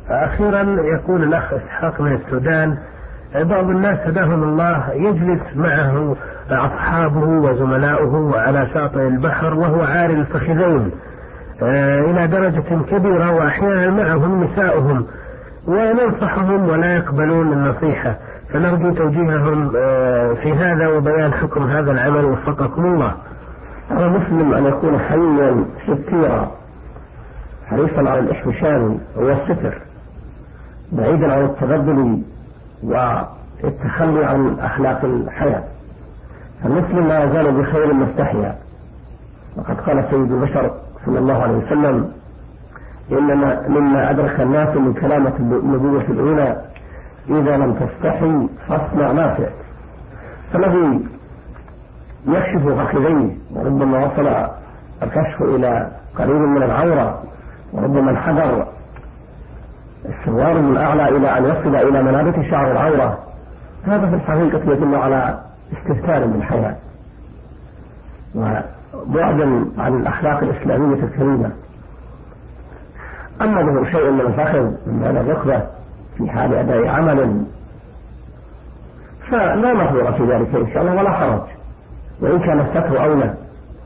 أخيرا يقول الأخ إسحاق من السودان: بعض الناس هداهم الله يجلس معه أصحابه وزملاؤه على شاطئ البحر وهو عاري الفخذين إلى درجة كبيرة، وأحيانا معهم نساؤهم، وننصحهم ولا يقبلون النصيحة، فنرجو توجيههم في هذا وبيان حكم هذا العمل وفقكم الله. على المسلم أن يكون حيا ستيرا حريصا على الاحتشام والستر، بعيدا عن التبذل والتخلي عن أخلاق الحياة. المسلم لا يزال بخير ما استحيا، وقد قال سيد البشر صلى الله عليه وسلم: إنما مما أدرك الناس من كلامة النبوة الأولى: إذا لم تستحي فاصنع ما شئت. فالذي يكشف فخذيه وربما وصل الكشف إلى قريب من العورة، وربما انحدر السوار من أعلى إلى أن يصل إلى منابت شعر العورة، هذا في الحقيقة يدل على استهتار بالحياة وبعدا عن الأخلاق الإسلامية الكريمة. أما ظهور شيء من الفخذ من بين الركبة في حال أداء عمل فلا محظور في ذلك إن شاء الله ولا حرج، وإن كان الستر أولى.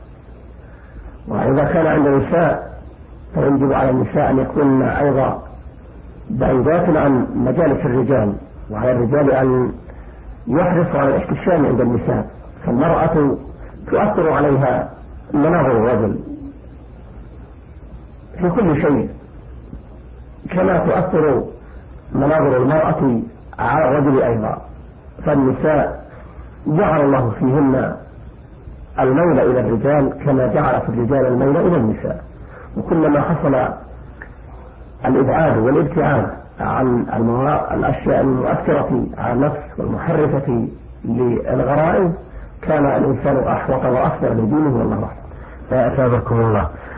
وإذا كان عند النساء فيجب على النساء أن يكون أيضا بعيدات عن مجالس الرجال، وعلى الرجال أن يحرصوا على الاحتشام عند النساء، فالمرأة تؤثر عليها مناظر الرجل في كل شيء، كما تؤثر مناظر المرأة على الرجل أيضا. فالنساء جعل الله فيهن الميل إلى الرجال كما جعل في الرجال الميل إلى النساء، وكلما حصل الإبعاد والابتعاد عن الأشياء المؤثرة على النفس والمحركة للغرائز كان الإنسان أحوط وأصبر لدينه والله. أثابكم الله.